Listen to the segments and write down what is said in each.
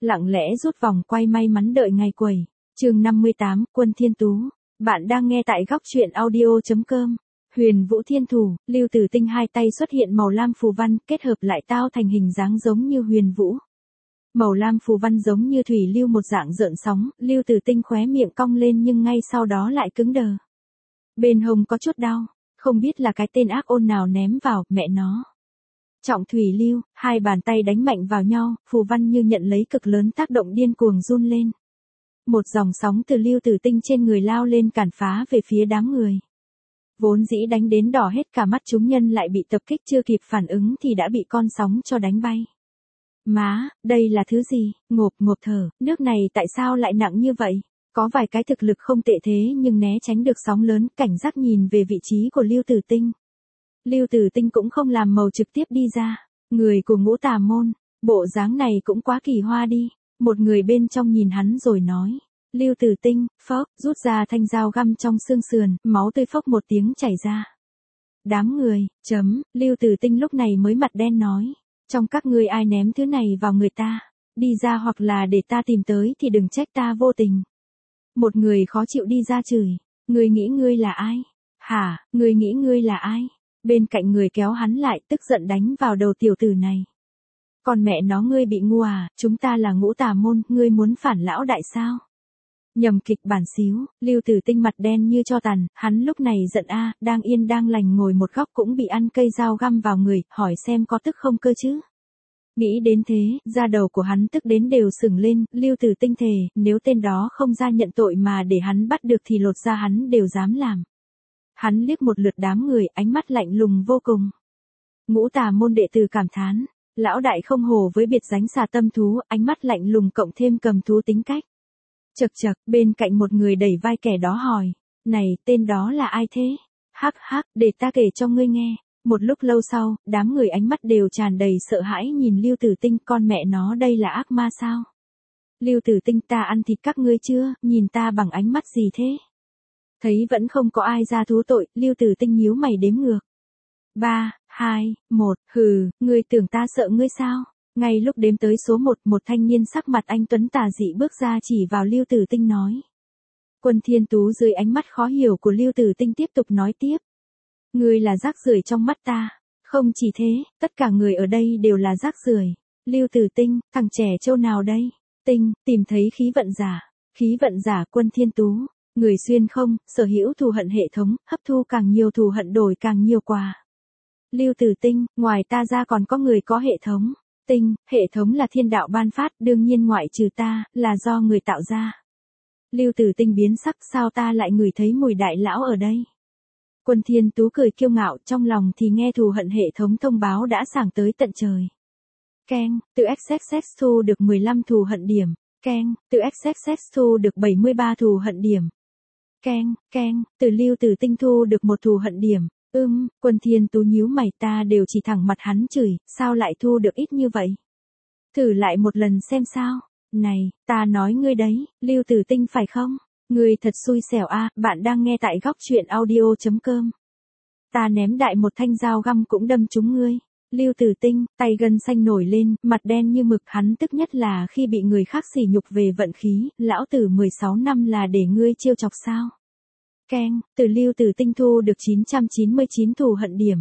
Lặng lẽ rút vòng quay may mắn đợi ngày quẩy. Chương 58, Quân Thiên Tú. Bạn đang nghe tại góc truyện audio.com. Huyền Vũ Thiên Thủ, Lưu Tử Tinh hai tay xuất hiện màu lam phù văn, kết hợp lại tao thành hình dáng giống như Huyền Vũ. Màu lam phù văn giống như thủy lưu một dạng rợn sóng, Lưu Tử Tinh khóe miệng cong lên nhưng ngay sau đó lại cứng đờ. Bên hông có chút đau, không biết là cái tên ác ôn nào ném vào, mẹ nó. Trọng thủy lưu, hai bàn tay đánh mạnh vào nhau, phù văn như nhận lấy cực lớn tác động điên cuồng run lên. Một dòng sóng từ Lưu Tử Tinh trên người lao lên cản phá về phía đám người. Vốn dĩ đánh đến đỏ hết cả mắt chúng nhân lại bị tập kích chưa kịp phản ứng thì đã bị con sóng cho đánh bay. Má, đây là thứ gì? Ngộp ngộp thở, nước này tại sao lại nặng như vậy? Có vài cái thực lực không tệ thế nhưng né tránh được sóng lớn, cảnh giác nhìn về vị trí của Lưu Tử Tinh. Lưu Tử Tinh cũng không làm màu trực tiếp đi ra. Người của Ngũ Tà Môn, bộ dáng này cũng quá kỳ hoa đi. Một người bên trong nhìn hắn rồi nói. Lưu Tử Tinh, phốc, rút ra thanh dao găm trong xương sườn, máu tươi phốc một tiếng chảy ra. Đám người, Lưu Tử Tinh lúc này mới mặt đen nói. Trong các ngươi ai ném thứ này vào người ta, đi ra hoặc là để ta tìm tới thì đừng trách ta vô tình. Một người khó chịu đi ra chửi. Ngươi nghĩ ngươi là ai? Hả, ngươi nghĩ ngươi là ai? Bên cạnh người kéo hắn lại tức giận đánh vào đầu tiểu tử này. Còn mẹ nó ngươi bị ngu à, chúng ta là Ngũ Tà Môn, ngươi muốn phản lão đại sao? Nhầm kịch bản xíu, Lưu Tử Tinh mặt đen như tro tàn, hắn lúc này giận đang yên đang lành ngồi một góc cũng bị ăn cây dao găm vào người, hỏi xem có tức không cơ chứ. Nghĩ đến thế, da đầu của hắn tức đến đều sừng lên, Lưu Tử Tinh thề, nếu tên đó không ra nhận tội mà để hắn bắt được thì lột da hắn đều dám làm. Hắn liếc một lượt đám người, ánh mắt lạnh lùng vô cùng. Ngũ Tà Môn đệ tử cảm thán, lão đại không hổ với biệt danh xà tâm thú, ánh mắt lạnh lùng cộng thêm cầm thú tính cách. Chậc chậc, bên cạnh một người đẩy vai kẻ đó hỏi, này, tên đó là ai thế? Hắc hắc, để ta kể cho ngươi nghe. Một lúc lâu sau, đám người ánh mắt đều tràn đầy sợ hãi nhìn Lưu Tử Tinh, con mẹ nó đây là ác ma sao? Lưu Tử Tinh, ta ăn thịt các ngươi chưa, nhìn ta bằng ánh mắt gì thế? Thấy vẫn không có ai ra thú tội, Lưu Tử Tinh nhíu mày đếm ngược. 3, 2, 1, hừ, ngươi tưởng ta sợ ngươi sao? Ngay lúc đếm tới số 1, một thanh niên sắc mặt anh tuấn tà dị bước ra chỉ vào Lưu Tử Tinh nói. Quân Thiên Tú dưới ánh mắt khó hiểu của Lưu Tử Tinh tiếp tục nói tiếp. Ngươi là rác rưởi trong mắt ta. Không chỉ thế, tất cả người ở đây đều là rác rưởi. Lưu Tử Tinh, thằng trẻ trâu nào đây? Tinh, tìm thấy khí vận giả. Khí vận giả Quân Thiên Tú. Người xuyên không, sở hữu thù hận hệ thống, hấp thu càng nhiều thù hận đổi càng nhiều quà. Lưu Tử Tinh, ngoài ta ra còn có người có hệ thống. Tinh, hệ thống là thiên đạo ban phát, đương nhiên ngoại trừ ta, là do người tạo ra. Lưu Tử Tinh biến sắc, sao ta lại ngửi thấy mùi đại lão ở đây? Quân Thiên Tú cười kiêu ngạo, trong lòng thì nghe thù hận hệ thống thông báo đã sảng tới tận trời. Keng, từ XXX thu được 15 thù hận điểm. Keng, từ XXX thu được 73 thù hận điểm. Keng, từ Lưu Tử Tinh thu được 1 thù hận điểm. Quân Thiên Tú nhíu mày, ta đều chỉ thẳng mặt hắn chửi, sao lại thu được ít như vậy? Thử lại một lần xem sao. Này, ta nói ngươi đấy, Lưu Tử Tinh phải không? Ngươi thật xui xẻo bạn đang nghe tại góc truyện audio.com. Ta ném đại một thanh dao găm cũng đâm trúng ngươi. Lưu Tử Tinh, tay gân xanh nổi lên, mặt đen như mực, hắn tức nhất là khi bị người khác sỉ nhục về vận khí, lão tử 16 năm là để ngươi trêu chọc sao? Keng, từ Lưu Tử Tinh thu được 999 thù hận điểm.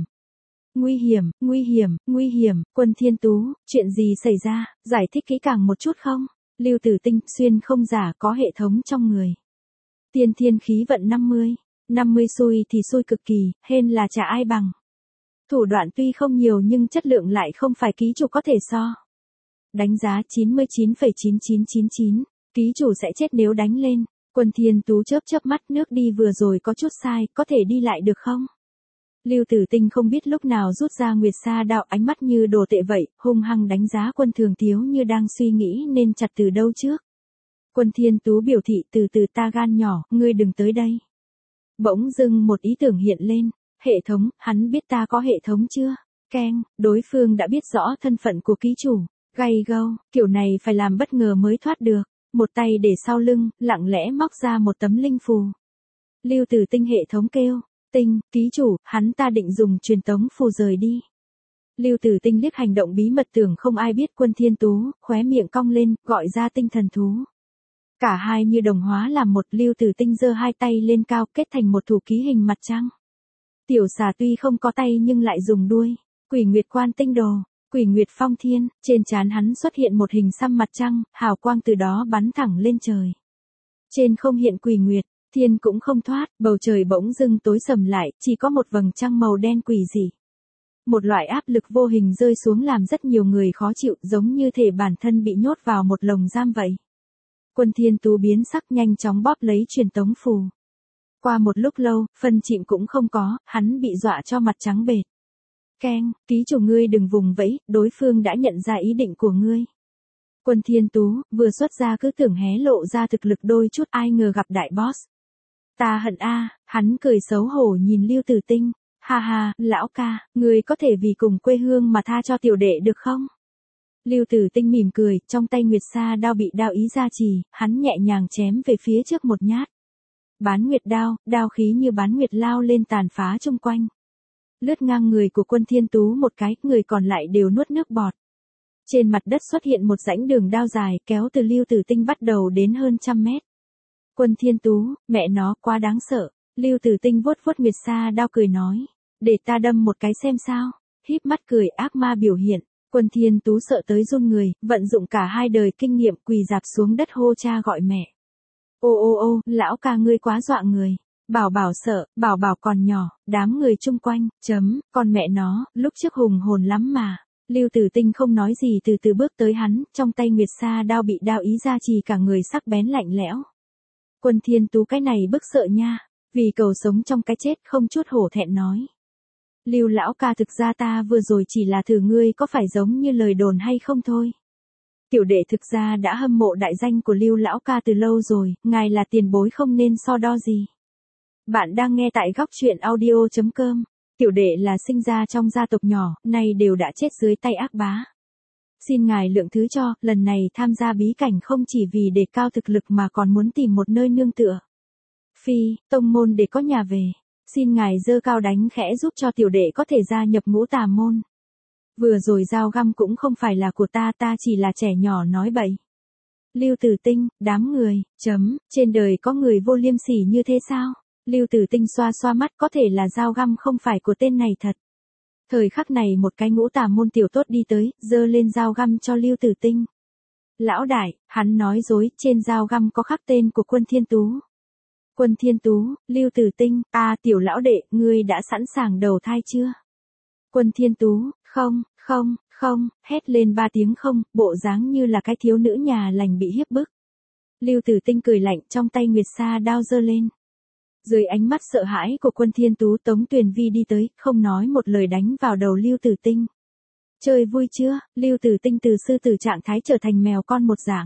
Nguy hiểm, Quân Thiên Tú, chuyện gì xảy ra, giải thích kỹ càng một chút không? Lưu Tử Tinh, xuyên không giả có hệ thống trong người. Tiên thiên khí vận 50 xui thì xui cực kỳ, hên là chả ai bằng. Thủ đoạn tuy không nhiều nhưng chất lượng lại không phải ký chủ có thể so. Đánh giá 99,9999, ký chủ sẽ chết nếu đánh lên. Quân Thiên Tú chớp mắt, nước đi vừa rồi có chút sai, có thể đi lại được không? Lưu Tử Tinh không biết lúc nào rút ra Nguyệt Sa đạo, ánh mắt như đồ tệ vậy, hung hăng đánh giá Quân Thường Thiếu như đang suy nghĩ nên chặt từ đâu trước. Quân Thiên Tú biểu thị, từ từ ta gan nhỏ, ngươi đừng tới đây. Bỗng dưng một ý tưởng hiện lên, hệ thống, hắn biết ta có hệ thống chưa? Keng, đối phương đã biết rõ thân phận của ký chủ. Gay go, kiểu này phải làm bất ngờ mới thoát được. Một tay để sau lưng, lặng lẽ móc ra một tấm linh phù. Lưu Tử Tinh hệ thống kêu, Tinh, ký chủ, hắn ta định dùng truyền tống phù rời đi. Lưu Tử Tinh liếc hành động bí mật tưởng không ai biết Quân Thiên Tú, khóe miệng cong lên, gọi ra tinh thần thú. Cả hai như đồng hóa làm một, Lưu Tử Tinh giơ hai tay lên cao kết thành một thủ ký hình mặt trăng. Tiểu xà tuy không có tay nhưng lại dùng đuôi. Quỷ Nguyệt Quan Tinh Đồ, Quỷ Nguyệt Phong Thiên, trên trán hắn xuất hiện một hình xăm mặt trăng, hào quang từ đó bắn thẳng lên trời. Trên không hiện Quỷ Nguyệt, thiên cũng không thoát, bầu trời bỗng dưng tối sầm lại, chỉ có một vầng trăng màu đen quỷ dị. Một loại áp lực vô hình rơi xuống làm rất nhiều người khó chịu, giống như thể bản thân bị nhốt vào một lồng giam vậy. Quân Thiên Tú biến sắc nhanh chóng bóp lấy truyền tống phù. Qua một lúc lâu, phân chìm cũng không có, hắn bị dọa cho mặt trắng bệch. Keng, ký chủ ngươi đừng vùng vẫy, đối phương đã nhận ra ý định của ngươi. Quân Thiên Tú, vừa xuất ra cứ tưởng hé lộ ra thực lực đôi chút, ai ngờ gặp đại boss. Ta hận a, hắn cười xấu hổ nhìn Lưu Tử Tinh. Ha ha, lão ca, ngươi có thể vì cùng quê hương mà tha cho tiểu đệ được không? Lưu Tử Tinh mỉm cười, trong tay Nguyệt Sa đao bị đao ý gia trì, hắn nhẹ nhàng chém về phía trước một nhát. Bán Nguyệt đao, đao khí như bán nguyệt lao lên tàn phá chung quanh. Lướt ngang người của Quân Thiên Tú một cái, người còn lại đều nuốt nước bọt. Trên mặt đất xuất hiện một rãnh đường đao dài, kéo từ Lưu Tử Tinh bắt đầu đến hơn 100 mét. Quân Thiên Tú, mẹ nó quá đáng sợ. Lưu Tử Tinh vuốt vuốt Nguyệt Sa đao cười nói, để ta đâm một cái xem sao. Híp mắt cười ác ma biểu hiện. Quân Thiên Tú sợ tới run người, vận dụng cả hai đời kinh nghiệm quỳ dạp xuống đất hô cha gọi mẹ. Ô ô ô, lão ca ngươi quá dọa người. Bảo bảo sợ, bảo bảo còn nhỏ, đám người chung quanh, con mẹ nó, lúc trước hùng hồn lắm mà. Lưu Tử Tinh không nói gì từ từ bước tới hắn, trong tay Nguyệt Sa đao bị đao ý gia trì cả người sắc bén lạnh lẽo. Quân Thiên Tú cái này bức sợ nha, vì cầu sống trong cái chết không chút hổ thẹn nói. Lưu lão ca thực ra ta vừa rồi chỉ là thử ngươi có phải giống như lời đồn hay không thôi. Tiểu đệ thực ra đã hâm mộ đại danh của Lưu lão ca từ lâu rồi, ngài là tiền bối không nên so đo gì. Bạn đang nghe tại góc truyện audio.com. Tiểu đệ là sinh ra trong gia tộc nhỏ, nay đều đã chết dưới tay ác bá. Xin ngài lượng thứ cho, lần này tham gia bí cảnh không chỉ vì đề cao thực lực mà còn muốn tìm một nơi nương tựa. Phi, tông môn để có nhà về. Xin ngài giơ cao đánh khẽ giúp cho tiểu đệ có thể gia nhập ngũ tà môn. Vừa rồi dao găm cũng không phải là của ta chỉ là trẻ nhỏ nói bậy. Lưu Tử Tinh, đám người, trên đời có người vô liêm sỉ như thế sao? Lưu Tử Tinh xoa xoa mắt, có thể là dao găm không phải của tên này thật. Thời khắc này một cái ngũ tà môn tiểu tốt đi tới, giơ lên dao găm cho Lưu Tử Tinh. Lão đại, hắn nói dối, trên dao găm có khắc tên của Quân Thiên Tú. Quân Thiên Tú, Lưu Tử Tinh, tiểu lão đệ, ngươi đã sẵn sàng đầu thai chưa? Quân Thiên Tú, không, hét lên 3 tiếng không, bộ dáng như là cái thiếu nữ nhà lành bị hiếp bức. Lưu Tử Tinh cười lạnh, trong tay Nguyệt Sa đao giơ lên. Dưới ánh mắt sợ hãi của Quân Thiên Tú, Tống Tuyền Vi đi tới, không nói một lời đánh vào đầu Lưu Tử Tinh. Chơi vui chưa? Lưu Tử Tinh từ sư tử trạng thái trở thành mèo con một dạng.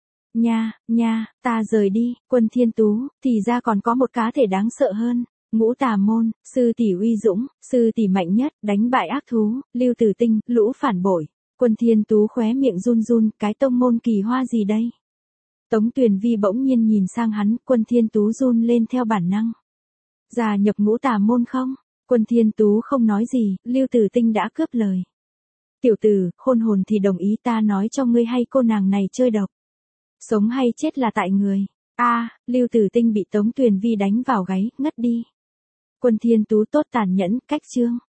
Nha, ta rời đi. Quân Thiên Tú, thì ra còn có một cá thể đáng sợ hơn. Ngũ tà môn, sư tỷ uy dũng, sư tỷ mạnh nhất, đánh bại ác thú. Lưu Tử Tinh, lũ phản bội. Quân Thiên Tú khóe miệng run run, cái tông môn kỳ hoa gì đây? Tống Tuyền Vi bỗng nhiên nhìn sang hắn, Quân Thiên Tú run lên theo bản năng. Gia nhập ngũ tà môn không? Quân Thiên Tú không nói gì, Lưu Tử Tinh đã cướp lời. Tiểu tử, khôn hồn thì đồng ý, ta nói cho ngươi hay cô nàng này chơi độc. Sống hay chết là tại người. Lưu Tử Tinh bị Tống Tuyền Vi đánh vào gáy, ngất đi. Quân Thiên Tú tốt tàn nhẫn, cách chương.